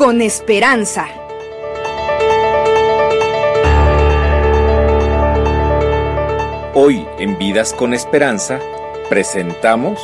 con Esperanza. Hoy en Vidas con Esperanza presentamos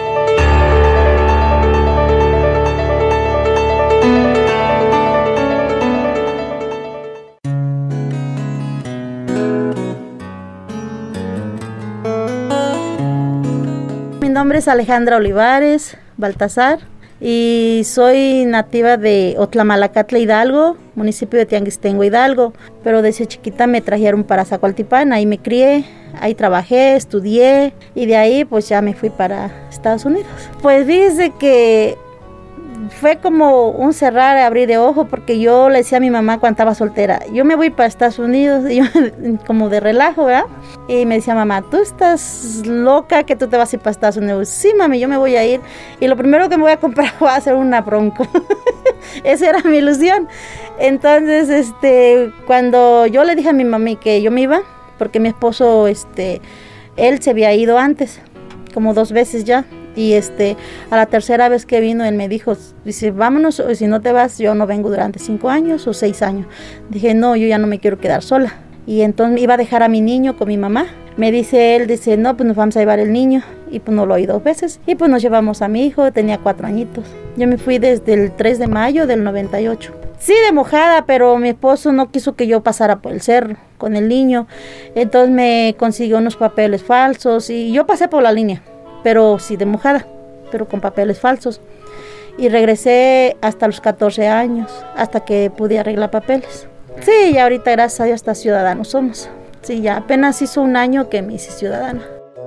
Mi nombre es Alejandra Olivares Baltasar y soy nativa de Otlamalacatla, Hidalgo, municipio de Tianguistengo, Hidalgo, pero desde chiquita me trajeron para Zacualtipán, ahí me crié, ahí trabajé, estudié y de ahí pues ya me fui para Estados Unidos. Pues fíjese que fue como un cerrar y abrir de ojo, porque yo le decía a mi mamá cuando estaba soltera, yo me voy para Estados Unidos, y yo, como de relajo, ¿verdad? Y me decía mamá, tú estás loca que tú te vas a ir para Estados Unidos. Sí, mami, yo me voy a ir y lo primero que me voy a comprar va a ser una Bronco. Esa era mi ilusión. Entonces, cuando yo le dije a mi mami que yo me iba, porque mi esposo, él se había ido antes, como 2 veces ya. Y a la tercera vez que vino, él me dijo, dice, vámonos, o si no te vas, yo no vengo durante 5 años o 6 años. Dije, no, yo ya no me quiero quedar sola. Y entonces iba a dejar a mi niño con mi mamá. Me dice él, dice, no, pues nos vamos a llevar el niño. Y pues no lo oí 2 veces. Y pues nos llevamos a mi hijo, tenía 4 añitos. Yo me fui desde el 3 de mayo del 98. Sí, de mojada, pero mi esposo no quiso que yo pasara por el cerro con el niño. Entonces me consiguió unos papeles falsos y yo pasé por la línea. Pero sí de mojada, pero con papeles falsos. Y regresé hasta los 14 años, hasta que pude arreglar papeles. Sí, y ahorita gracias a Dios hasta ciudadanos somos. Sí, ya apenas hizo 1 año que me hice ciudadana.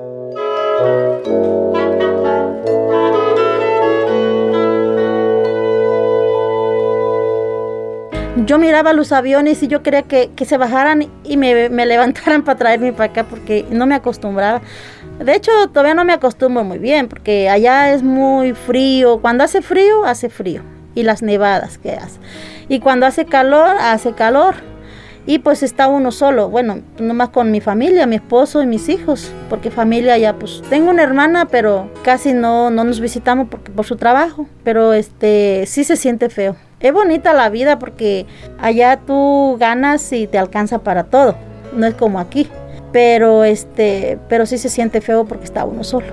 Yo miraba los aviones y yo quería que se bajaran y me levantaran para traerme para acá, porque no me acostumbraba. De hecho, todavía no me acostumbro muy bien, porque allá es muy frío. Cuando hace frío, hace frío. Y las nevadas que hace. Y cuando hace calor, hace calor. Y pues está uno solo. Bueno, nomás con mi familia, mi esposo y mis hijos. Porque familia ya, pues tengo una hermana, pero casi no nos visitamos por su trabajo. Pero sí se siente feo. Es bonita la vida porque allá tú ganas y te alcanza para todo. No es como aquí. Pero sí se siente feo porque está uno solo.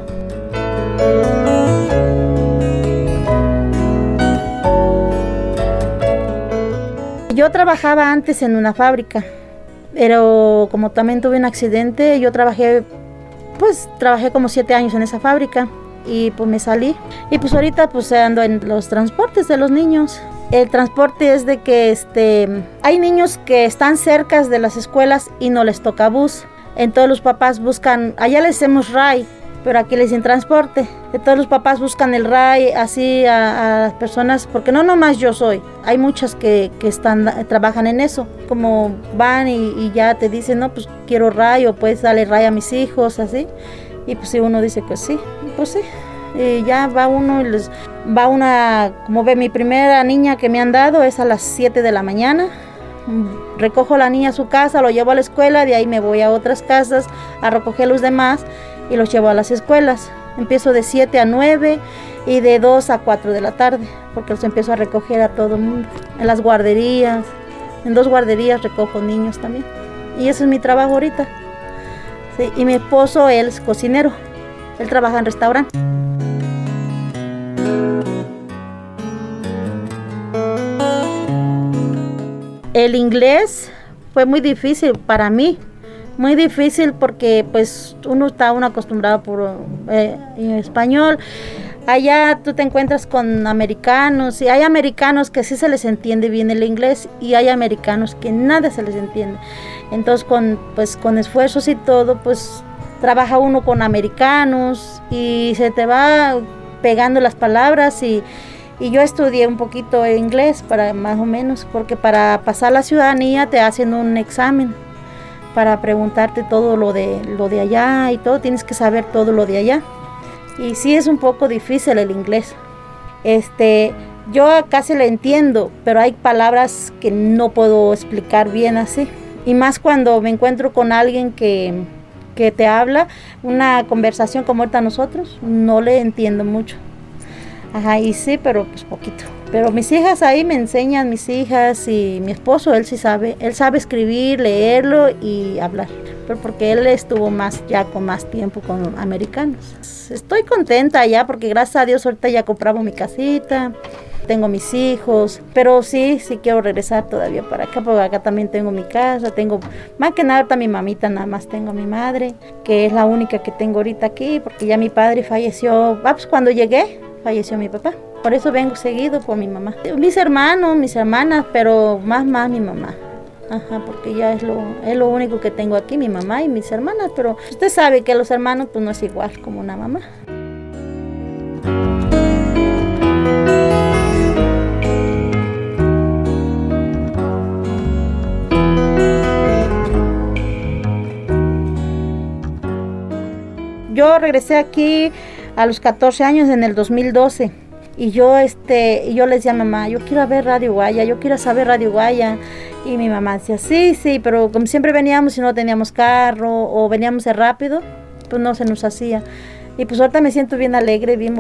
Yo trabajaba antes en una fábrica, pero como también tuve un accidente, yo trabajé como 7 años en esa fábrica y pues me salí. Y pues ahorita pues ando en los transportes de los niños. El transporte es de que hay niños que están cerca de las escuelas y no les toca bus. Entonces los papás buscan, allá les decimos RAI, pero aquí les dicen transporte. Entonces los papás buscan el RAI así a las personas, porque no nomás yo soy, hay muchas que trabajan en eso, como van y ya te dicen, no, pues quiero RAI o puedes darle RAI a mis hijos, así. Y pues si uno dice que sí, pues sí. Y ya va uno y va una, como ve, mi primera niña que me han dado es a las 7 de la mañana. Recojo a la niña a su casa, lo llevo a la escuela, de ahí me voy a otras casas a recoger a los demás y los llevo a las escuelas. Empiezo de 7 a 9 y de 2 a 4 de la tarde, porque los empiezo a recoger a todo el mundo. En las guarderías, en 2 guarderías recojo niños también. Y ese es mi trabajo ahorita. Sí, y mi esposo, él es cocinero, él trabaja en restaurante. El inglés fue muy difícil para mí, muy difícil porque pues uno está acostumbrado por español. Allá tú te encuentras con americanos y hay americanos que sí se les entiende bien el inglés y hay americanos que nada se les entiende. Entonces con esfuerzos y todo pues trabaja uno con americanos y se te va pegando las palabras y yo estudié un poquito inglés para más o menos, porque para pasar la ciudadanía te hacen un examen para preguntarte todo lo de allá y todo, tienes que saber todo lo de allá. Y sí es un poco difícil el inglés. Yo casi lo entiendo, pero hay palabras que no puedo explicar bien así. Y más cuando me encuentro con alguien que te habla, una conversación como ahorita nosotros, no le entiendo mucho. Ajá, y sí, pero pues poquito. Pero mis hijas ahí me enseñan, mis hijas y mi esposo, él sabe escribir, leerlo y hablar, pero porque él estuvo con más tiempo con americanos. Estoy contenta ya porque gracias a Dios ahorita ya compramos mi casita, tengo mis hijos, pero sí quiero regresar todavía para acá, porque acá también tengo mi casa, tengo más que nada ahorita mi mamita, nada más tengo a mi madre, que es la única que tengo ahorita aquí, porque ya mi padre falleció, pues cuando llegué, falleció mi papá. Por eso vengo seguido por mi mamá. Mis hermanos, mis hermanas, pero más mi mamá. Ajá, porque ya es lo único que tengo aquí, mi mamá y mis hermanas, pero usted sabe que los hermanos pues no es igual como una mamá. Yo regresé aquí a los 14 años en el 2012. Y yo le decía a mamá, yo quiero ver Radio Guaya, yo quiero saber Radio Guaya. Y mi mamá decía, sí, pero como siempre veníamos y no teníamos carro o veníamos rápido, pues no se nos hacía. Y pues ahorita me siento bien alegre, bien,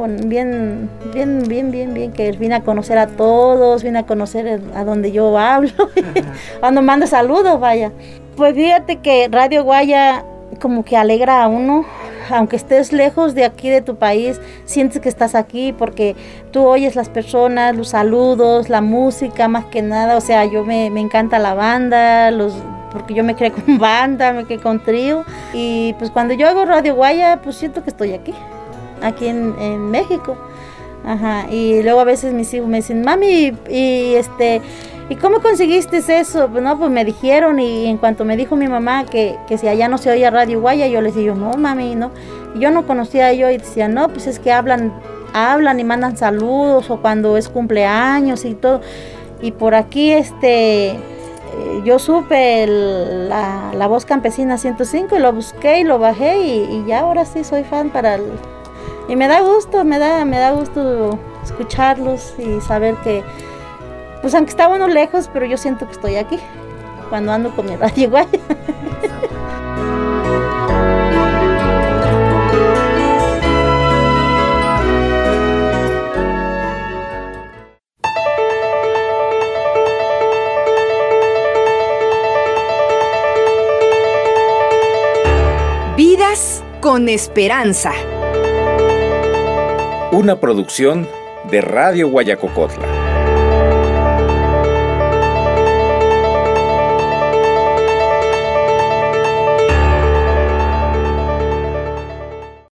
que vine a conocer a todos, vine a conocer a donde yo hablo, cuando mando saludos, vaya. Pues fíjate que Radio Guaya como que alegra a uno. Aunque estés lejos de aquí, de tu país, sientes que estás aquí porque tú oyes las personas, los saludos, la música, más que nada. O sea, me encanta la banda, porque yo me crié con banda, me crié con trío. Y pues cuando yo hago Radio Guaya, pues siento que estoy aquí en México. Ajá. Y luego a veces mis hijos me dicen, mami, ¿y cómo conseguiste eso? Pues no, pues me dijeron, y en cuanto me dijo mi mamá que si allá no se oía Radio Guaya, yo les dije, no mami, no. Y yo no conocía y decía, no, pues es que hablan y mandan saludos, o cuando es cumpleaños y todo. Y por aquí yo supe la Voz Campesina 105 y lo busqué y lo bajé y ya ahora sí soy fan y me da gusto escucharlos y saber que pues aunque está uno lejos, pero yo siento que estoy aquí cuando ando con mi Radio Guaya. Vidas con Esperanza. Una producción de Radio Guayacocotla.